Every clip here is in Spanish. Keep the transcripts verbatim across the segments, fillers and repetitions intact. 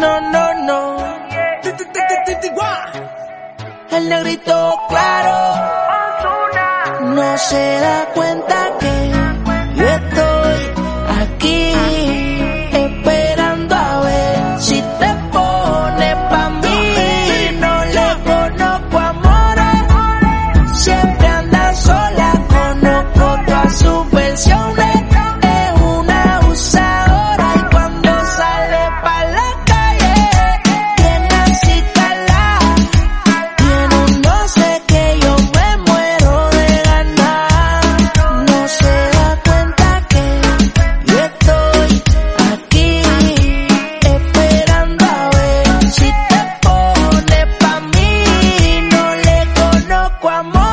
No, no, no. El negrito claro no se da cuenta que yo estoy aquí esperando a ver si te pone pa' mí. No le conozco amores, siempre anda sola, conozco todas sus versiones. Es una abusadora y cuando sale pa' la calle tiene así calada, tiene un no sé que yo me muero de ganar. No se da cuenta que yo estoy aquí esperando a ver si te pone pa' mí. No le conozco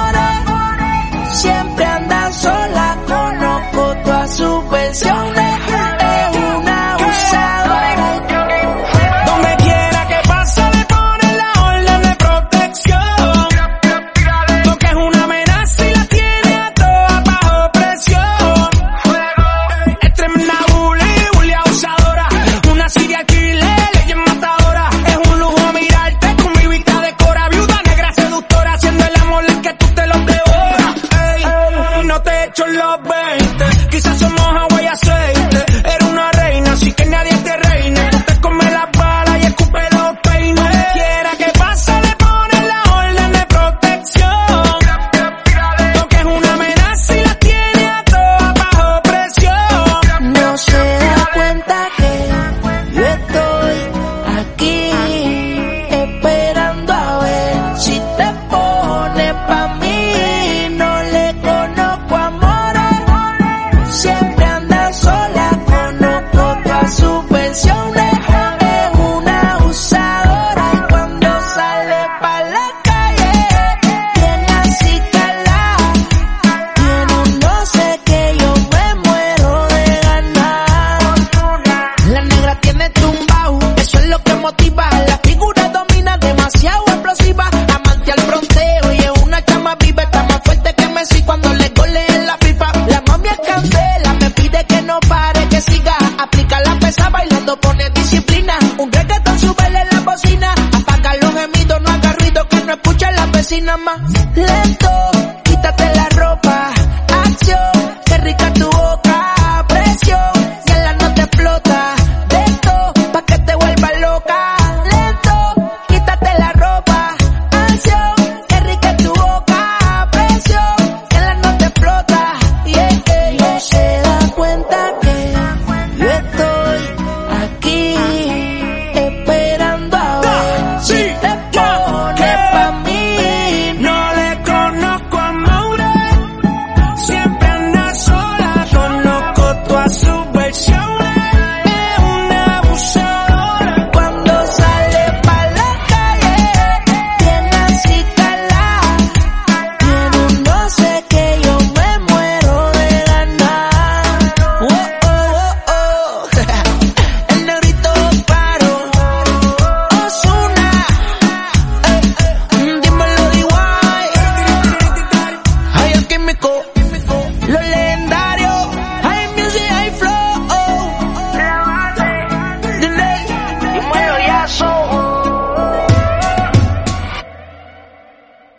amores, siempre anda sola, conozco todas sus versiones. Es una abusadora. Donde quiera que pase le ponen la orden de protección, porque es una amenaza y la tiene a todas bajo presión. Es tremenda bully, bully abusadora, una serial killer, leyes matadora. Es un lujo mirarte con mi vista de cora, viuda negra seductora, haciendo el amor el que tú te lo devoras. Ey, no te echo los veinte, quizás somos agua y aceite. Eres una reina, así que nadie te reine. Tú te comes las balas y escupe los peines. Donde quiera que pase le ponen la orden de protección, porque es una amenaza y la tiene a todas bajo presión. No se da cuenta que yo estoy aquí esperando a ver si te pone pa' mí. No le conozco amores, siempre anda sola, conozco todas sus versiones. Es una abusadora y cuando sale pa' la calle tiene así calada, tiene un no sé que yo me muero de ganar. La negra tiene tumbao, eso es lo que motiva. La figura domina, demasiado explosiva, amante al fronteo y es una chama viva. Está más fuerte que Messi cuando le gole en la FIFA. La mami es candela, me pide que no pare, que siga. Aplica la pesa bailando, pone disciplina. Un reggaetón súbele la bocina, apaga los gemidos, no haga ruido que no escucha la vecina más. Le